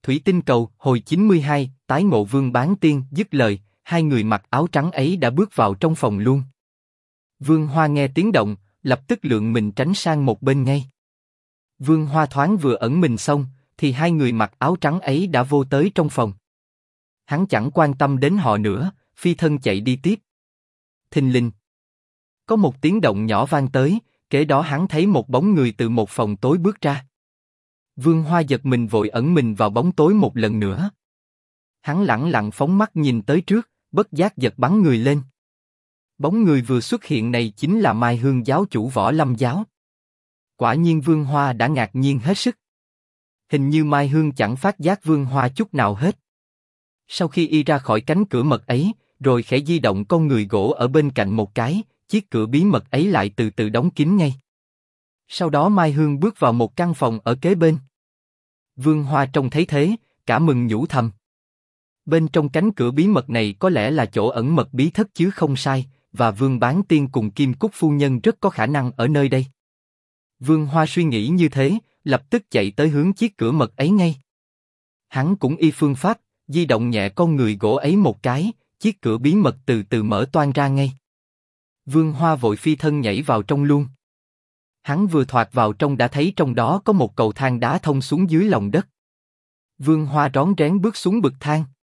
Thủy Tinh Cầu, hồi 92, tái ngộ Vương Bán Tiên. Dứt lời, hai người mặc áo trắng ấy đã bước vào trong phòng luôn. Vương Hoa nghe tiếng động, lập tức lượn mình tránh sang một bên ngay. Vương Hoa thoáng vừa ẩn mình xong, thì hai người mặc áo trắng ấy đã vô tới trong phòng. Hắn chẳng quan tâm đến họ nữa, phi thân chạy đi tiếp. Thình lình, có một tiếng động nhỏ vang tới, kế đó hắn thấy một bóng người từ một phòng tối bước ra. Vương Hoa giật mình vội ẩn mình vào bóng tối một lần nữa. Hắn lẳng lặng phóng mắt nhìn tới trước, bất giác giật bắn người lên. Bóng người vừa xuất hiện này chính là Mai Hương giáo chủ Võ Lâm giáo. Quả nhiên Vương Hoa đã ngạc nhiên hết sức. Hình như Mai Hương chẳng phát giác Vương Hoa chút nào hết. Sau khi y ra khỏi cánh cửa mật ấy, rồi khẽ di động con người gỗ ở bên cạnh một cái, chiếc cửa bí mật ấy lại từ từ đóng kín ngay. Sau đó Mai Hương bước vào một căn phòng ở kế bên. Vương Hoa trông thấy thế, cả mừng nhủ thầm. Bên trong cánh cửa bí mật này có lẽ là chỗ ẩn mật bí thất chứ không sai, và Vương Bán Tiên cùng Kim Cúc phu nhân rất có khả năng ở nơi đây. Vương Hoa suy nghĩ như thế, lập tức chạy tới hướng chiếc cửa mật ấy ngay. Hắn cũng y phương pháp, di động nhẹ con người gỗ ấy một cái, chiếc cửa bí mật từ từ mở toang ra ngay. Vương Hoa vội phi thân nhảy vào trong luôn. Hắn vừa thoạt vào trong đã thấy trong đó có một cầu thang đá thông xuống dưới lòng đất. Vương Hoa rón rén bước xuống bậc thang.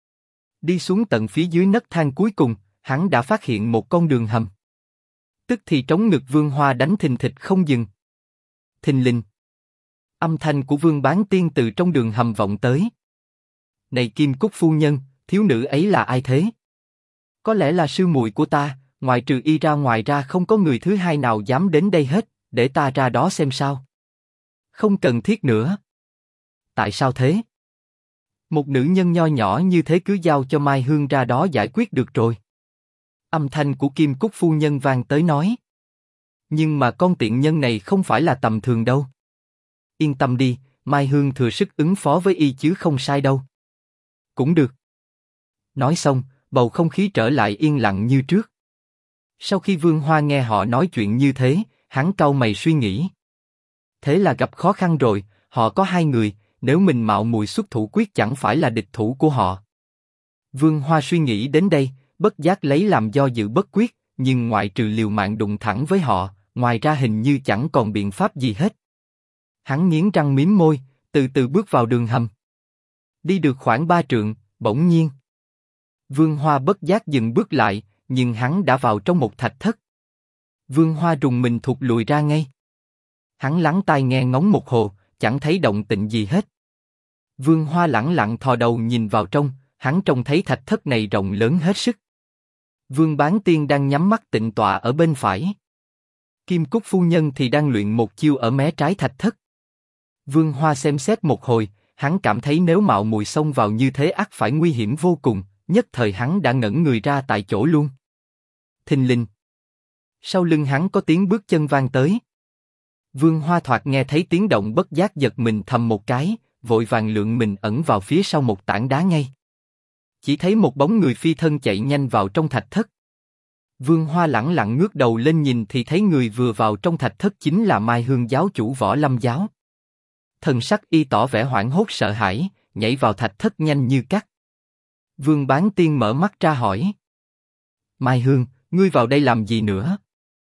Đi xuống tận phía dưới nấc thang cuối cùng, hắn đã phát hiện một con đường hầm. Tức thì trống ngực Vương Hoa đánh thình thịch không dừng. Thình lình, âm thanh của Vương Bán Tiên từ trong đường hầm vọng tới. Này Kim Cúc phu nhân, thiếu nữ ấy là ai thế? Có lẽ là sư muội của ta, ngoài trừ y ra ngoài ra không có người thứ hai nào dám đến đây hết, để ta ra đó xem sao. Không cần thiết nữa. Tại sao thế? Một nữ nhân nho nhỏ như thế cứ giao cho Mai Hương ra đó giải quyết được rồi. Âm thanh của Kim Cúc phu nhân vang tới nói. Nhưng mà con tiện nhân này không phải là tầm thường đâu. Yên tâm đi, Mai Hương thừa sức ứng phó với y chứ không sai đâu. Cũng được. Nói xong, bầu không khí trở lại yên lặng như trước. Sau khi Vương Hoa nghe họ nói chuyện như thế, hắn cau mày suy nghĩ. Thế là gặp khó khăn rồi, họ có hai người, nếu mình mạo muội xuất thủ quyết chẳng phải là địch thủ của họ. Vương Hoa suy nghĩ đến đây, bất giác lấy làm do dự bất quyết, nhưng ngoại trừ liều mạng đụng thẳng với họ, ngoài ra hình như chẳng còn biện pháp gì hết. Hắn nghiến răng mím môi, từ từ bước vào đường hầm. Đi được khoảng 3 trượng, bỗng nhiên Vương Hoa bất giác dừng bước lại, nhưng hắn đã vào trong một thạch thất. Vương Hoa rùng mình thụt lùi ra ngay. Hắn lắng tai nghe ngóng một hồi, chẳng thấy động tĩnh gì hết. Vương Hoa lẳng lặng thò đầu nhìn vào trong, hắn trông thấy thạch thất này rộng lớn hết sức. Vương Bán Tiên đang nhắm mắt tịnh tọa ở bên phải. Kim Cúc phu nhân thì đang luyện một chiêu ở mé trái thạch thất. Vương Hoa xem xét một hồi, hắn cảm thấy nếu mạo muội xông vào như thế ắt phải nguy hiểm vô cùng, nhất thời hắn đã ngẩn người ra tại chỗ luôn. Thình lình, sau lưng hắn có tiếng bước chân vang tới. Vương Hoa thoạt nghe thấy tiếng động bất giác giật mình thầm một cái, vội vàng lượn mình ẩn vào phía sau một tảng đá ngay. Chỉ thấy một bóng người phi thân chạy nhanh vào trong thạch thất. Vương Hoa lẳng lặng ngước đầu lên nhìn thì thấy người vừa vào trong thạch thất chính là Mai Hương giáo chủ Võ Lâm giáo. Thần sắc y tỏ vẻ hoảng hốt sợ hãi, nhảy vào thạch thất nhanh như cắt. Vương Bán Tiên mở mắt ra hỏi. Mai Hương, ngươi vào đây làm gì nữa?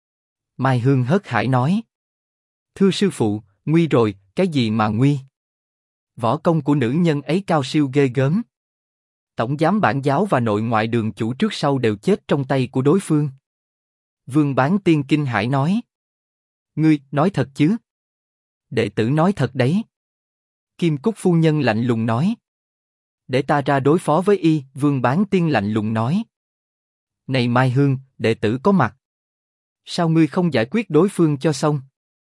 Mai Hương hớt hải nói. Thưa sư phụ, nguy rồi, cái gì mà nguy? Võ công của nữ nhân ấy cao siêu ghê gớm. Tổng giám bản giáo và nội ngoại đường chủ trước sau đều chết trong tay của đối phương. Vương Bán Tiên kinh hãi nói. Ngươi, nói thật chứ? Đệ tử nói thật đấy. Kim Cúc phu nhân lạnh lùng nói. Để ta ra đối phó với y, Vương Bán Tiên lạnh lùng nói. Này Mai Hương, đệ tử có mặt. Sao ngươi không giải quyết đối phương cho xong?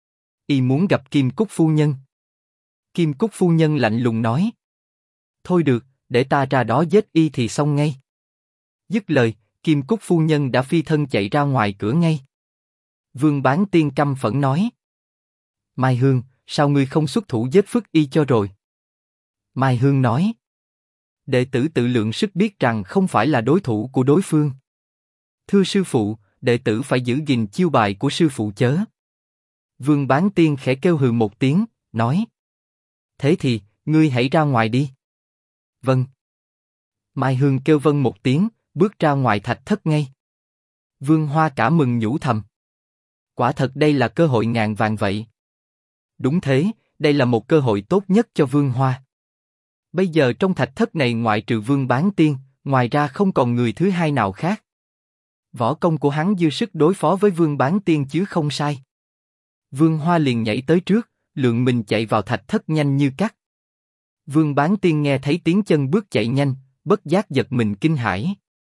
Y muốn gặp Kim Cúc phu nhân. Kim Cúc phu nhân lạnh lùng nói. Thôi được, để ta ra đó giết y thì xong ngay. Dứt lời, Kim Cúc phu nhân đã phi thân chạy ra ngoài cửa ngay. Vương Bán Tiên căm phẫn nói. Mai Hương, sao ngươi không xuất thủ giết Phức y cho rồi? Mai Hương nói. Đệ tử tự lượng sức biết rằng không phải là đối thủ của đối phương. Thưa sư phụ, đệ tử phải giữ gìn chiêu bài của sư phụ chớ. Vương Bán Tiên khẽ kêu hừ một tiếng, nói. Thế thì, ngươi hãy ra ngoài đi. Vâng. Mai Hương kêu vâng một tiếng, bước ra ngoài thạch thất ngay. Vương Hoa cả mừng nhủ thầm. Quả thật đây là cơ hội ngàn vàng vậy. Đúng thế, đây là một cơ hội tốt nhất cho Vương Hoa. Bây giờ trong thạch thất này ngoại trừ Vương Bán Tiên, ngoài ra không còn người thứ hai nào khác. Võ công của hắn dư sức đối phó với Vương Bán Tiên chứ không sai. Vương Hoa liền nhảy tới trước, lượng mình chạy vào thạch thất nhanh như cắt. Vương Bán Tiên nghe thấy tiếng chân bước chạy nhanh, bất giác giật mình kinh hãi.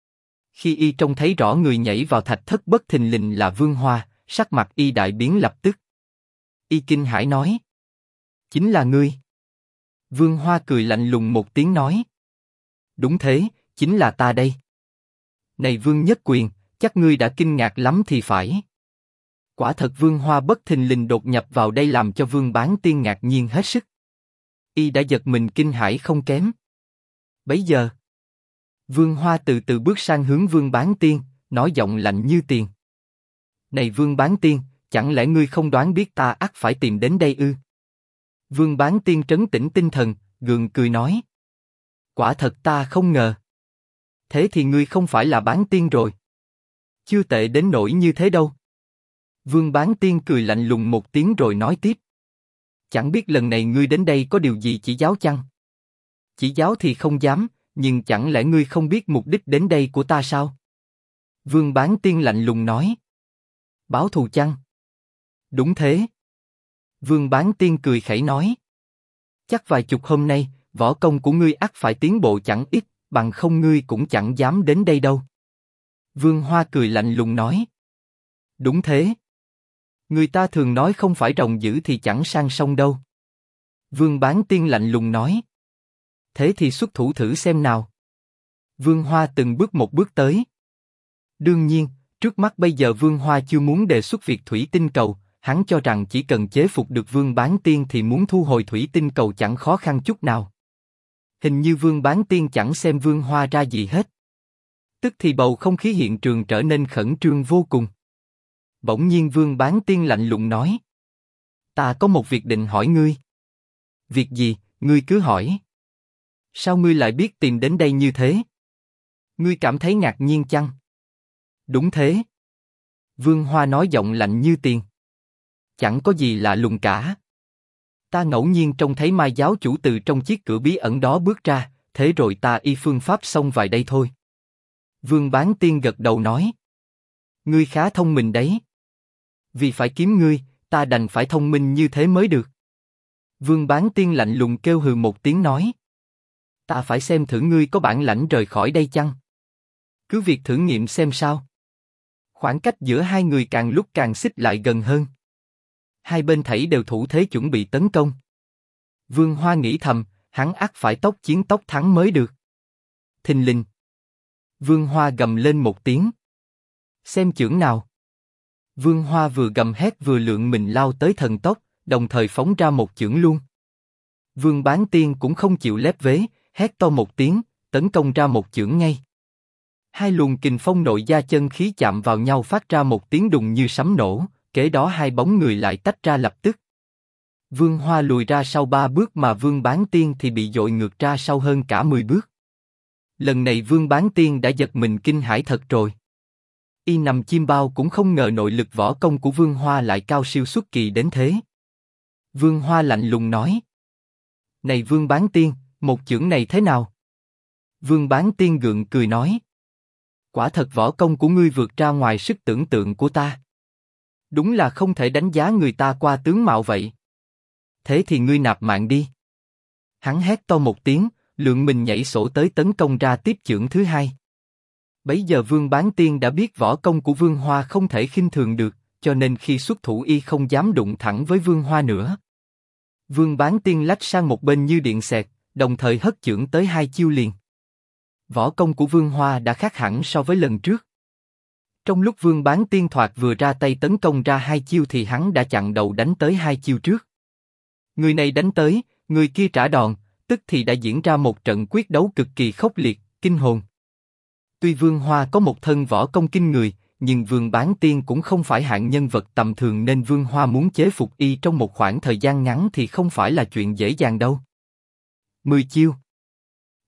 Khi y trông thấy rõ người nhảy vào thạch thất bất thình lình là Vương Hoa, sắc mặt y đại biến lập tức. Y kinh hãi nói: chính là ngươi. Vương Hoa cười lạnh lùng một tiếng nói: đúng thế, chính là ta đây. Này Vương Nhất Quyền, chắc ngươi đã kinh ngạc lắm thì phải. Quả thật Vương Hoa bất thình lình đột nhập vào đây làm cho Vương Bán Tiên ngạc nhiên hết sức. Y đã giật mình kinh hãi không kém. Bấy giờ, Vương Hoa từ từ bước sang hướng Vương Bán Tiên, nói giọng lạnh như tiền: này Vương Bán Tiên, chẳng lẽ ngươi không đoán biết ta ắt phải tìm đến đây ư? Vương Bán Tiên trấn tĩnh tinh thần, gượng cười nói: quả thật ta không ngờ. Thế thì ngươi không phải là Bán Tiên rồi. Chưa tệ đến nỗi như thế đâu. Vương Bán Tiên cười lạnh lùng một tiếng rồi nói tiếp: chẳng biết lần này ngươi đến đây có điều gì chỉ giáo chăng? Chỉ giáo thì không dám, nhưng chẳng lẽ ngươi không biết mục đích đến đây của ta sao? Vương Bán Tiên lạnh lùng nói: báo thù chăng? Đúng thế. Vương Bán Tiên cười khẩy nói: chắc vài chục hôm nay, võ công của ngươi ắt phải tiến bộ chẳng ít, bằng không ngươi cũng chẳng dám đến đây đâu. Vương Hoa cười lạnh lùng nói: đúng thế. Người ta thường nói không phải rồng dữ thì chẳng sang sông đâu. Vương Bán Tiên lạnh lùng nói: thế thì xuất thủ thử xem nào. Vương Hoa từng bước một bước tới. Đương nhiên, trước mắt bây giờ Vương Hoa chưa muốn đề xuất việc thủy tinh cầu, hắn cho rằng chỉ cần chế phục được Vương Bán Tiên thì muốn thu hồi thủy tinh cầu chẳng khó khăn chút nào. Hình như Vương Bán Tiên chẳng xem Vương Hoa ra gì hết. Tức thì bầu không khí hiện trường trở nên khẩn trương vô cùng. Bỗng nhiên Vương Bán Tiên lạnh lùng nói: ta có một việc định hỏi ngươi. Việc gì, ngươi cứ hỏi. Sao ngươi lại biết tìm đến đây như thế? Ngươi cảm thấy ngạc nhiên chăng? Đúng thế. Vương Hoa nói giọng lạnh như tiền. Chẳng có gì lạ lùng cả. Ta ngẫu nhiên trông thấy Mai giáo chủ từ trong chiếc cửa bí ẩn đó bước ra, thế rồi ta y phương pháp xông vào đây thôi. Vương Bán Tiên gật đầu nói: ngươi khá thông minh đấy. Vì phải kiếm ngươi, ta đành phải thông minh như thế mới được. Vương Bán Tiên lạnh lùng kêu hừ một tiếng nói: ta phải xem thử ngươi có bản lãnh rời khỏi đây chăng? Cứ việc thử nghiệm xem sao. Khoảng cách giữa hai người càng lúc càng xích lại gần hơn. Hai bên thảy đều thủ thế chuẩn bị tấn công. Vương Hoa nghĩ thầm, hắn ắt phải tốc chiến tốc thắng mới được. Thình lình, Vương Hoa gầm lên một tiếng: xem chưởng nào. Vương Hoa vừa gầm hét vừa lượng mình lao tới thần tốc, đồng thời phóng ra một chưởng luôn. Vương Bán Tiên cũng không chịu lép vế, hét to một tiếng, tấn công ra một chưởng ngay. Hai luồng kình phong nội gia chân khí chạm vào nhau phát ra một tiếng đùng như sấm nổ, kế đó hai bóng người lại tách ra lập tức. Vương Hoa lùi ra sau 3 bước mà Vương Bán Tiên thì bị dội ngược ra sau hơn cả 10 bước. Lần này Vương Bán Tiên đã giật mình kinh hãi thật rồi. Y nằm chim bao cũng không ngờ nội lực võ công của Vương Hoa lại cao siêu xuất kỳ đến thế. Vương Hoa lạnh lùng nói: này Vương Bán Tiên, một chưởng này thế nào? Vương Bán Tiên gượng cười nói: quả thật võ công của ngươi vượt ra ngoài sức tưởng tượng của ta. Đúng là không thể đánh giá người ta qua tướng mạo vậy. Thế thì ngươi nạp mạng đi. Hắn hét to một tiếng, lượng mình nhảy sổ tới tấn công ra tiếp chưởng thứ hai. Bấy giờ Vương Bán Tiên đã biết võ công của Vương Hoa không thể khinh thường được, cho nên khi xuất thủ y không dám đụng thẳng với Vương Hoa nữa. Vương Bán Tiên lách sang một bên như điện xẹt, đồng thời hất chưởng tới 2 chiêu liền. Võ công của Vương Hoa đã khác hẳn so với lần trước. Trong lúc Vương Bán Tiên thoạt vừa ra tay tấn công ra 2 chiêu thì hắn đã chặn đầu đánh tới 2 chiêu trước. Người này đánh tới, người kia trả đòn, tức thì đã diễn ra một trận quyết đấu cực kỳ khốc liệt, kinh hồn. Tuy Vương Hoa có một thân võ công kinh người, nhưng Vương Bán Tiên cũng không phải hạng nhân vật tầm thường nên Vương Hoa muốn chế phục y trong một khoảng thời gian ngắn thì không phải là chuyện dễ dàng đâu. 10 chiêu,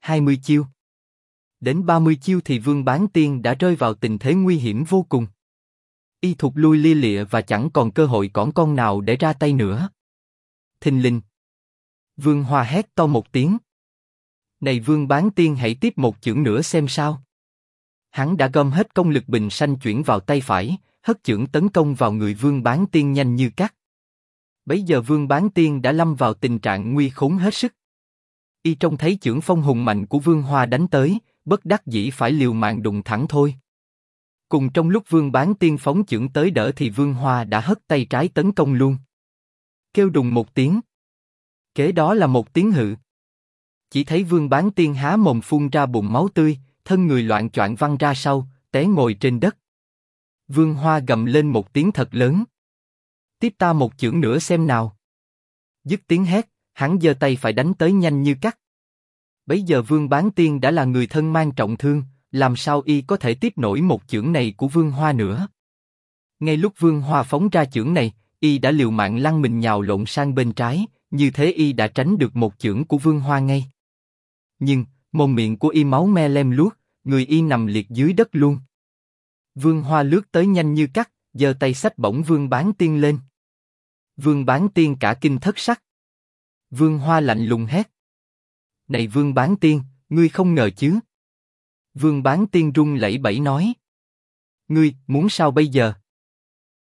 20 chiêu. Đến 30 chiêu thì Vương Bán Tiên đã rơi vào tình thế nguy hiểm vô cùng. Y thụt lui lia lịa và chẳng còn cơ hội cõng con nào để ra tay nữa. Thình lình. Vương Hoa hét to một tiếng. Này Vương Bán Tiên, hãy tiếp một chưởng nữa xem sao. Hắn đã gom hết công lực bình sanh chuyển vào tay phải, hất chưởng tấn công vào người Vương Bán Tiên nhanh như cắt. Bấy giờ Vương Bán Tiên đã lâm vào tình trạng nguy khốn hết sức. Y trông thấy chưởng phong hùng mạnh của Vương Hoa đánh tới, bất đắc dĩ phải liều mạng đụng thẳng thôi. Cùng trong lúc Vương Bán Tiên phóng chưởng tới đỡ thì Vương Hoa đã hất tay trái tấn công luôn. Kêu đùng một tiếng. Kế đó là một tiếng hự. Chỉ thấy Vương Bán Tiên há mồm phun ra bùn máu tươi, thân người loạng choạng văng ra sau, té ngồi trên đất. Vương Hoa gầm lên một tiếng thật lớn. Tiếp ta một chưởng nữa xem nào. Dứt tiếng hét, hắn giơ tay phải đánh tới nhanh như cắt. Bấy giờ Vương Bán Tiên đã là người thân mang trọng thương, làm sao y có thể tiếp nổi một chưởng này của Vương Hoa nữa. Ngay lúc Vương Hoa phóng ra chưởng này, y đã liều mạng lăn mình nhào lộn sang bên trái, như thế y đã tránh được một chưởng của Vương Hoa ngay. Nhưng, mồm miệng của y máu me lem luốc, người y nằm liệt dưới đất luôn. Vương Hoa lướt tới nhanh như cắt, giơ tay xách bổng Vương Bán Tiên lên. Vương Bán Tiên cả kinh thất sắc. Vương Hoa lạnh lùng hét. Này Vương Bán Tiên, ngươi không ngờ chứ? Vương Bán Tiên run lẩy bẩy nói. Ngươi, muốn sao bây giờ?